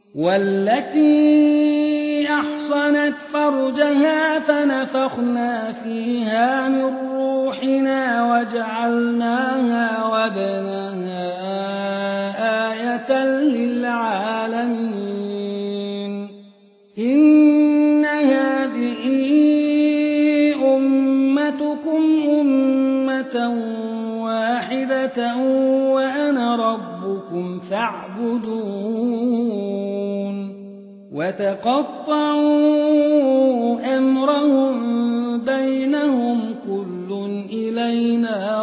والتي أحصنت فرجها فنفخنا فيها من روحنا وجعلناها وابنها آية للعالمين إن هذه أمتكم أمة واحدة وأنا ربكم فاعبدون وتقطعوا أمرهم بينهم كل إلينا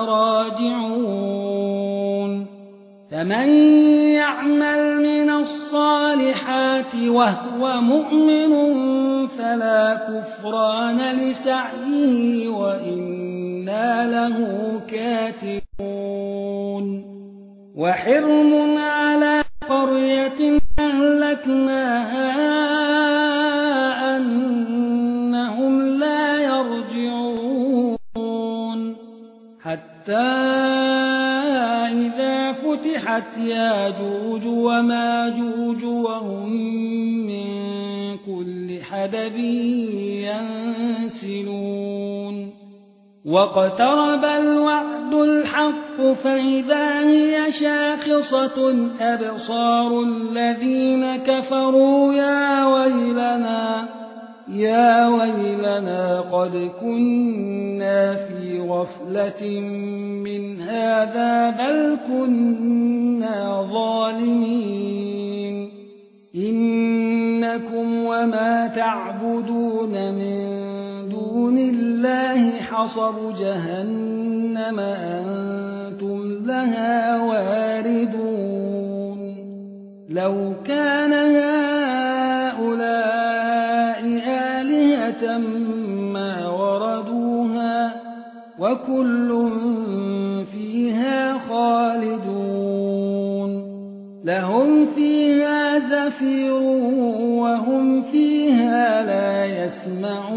راجعون فمن يعمل من الصالحات وهو مؤمن فلا كفران لسعيه وإنا له كاتبون وحرم على قرية أهلكناها أنهم لا يرجعون حتى إذا فتحت ياجوج وماجوج وهم من كل حدب ينسلون واقترب الوعد الحق فإذا هي شاخصة أبصار الذين كفروا يا ويلنا قد كنا في غفلة من هذا بل كنا ظالمين إنكم وما تعبدون من دون الله حصب جهنم أنتم لها واردون لو كان هؤلاء آلهة ما وردوها وكل فيها خالدون لهم فيها زفير وهم فيها لا يسمعون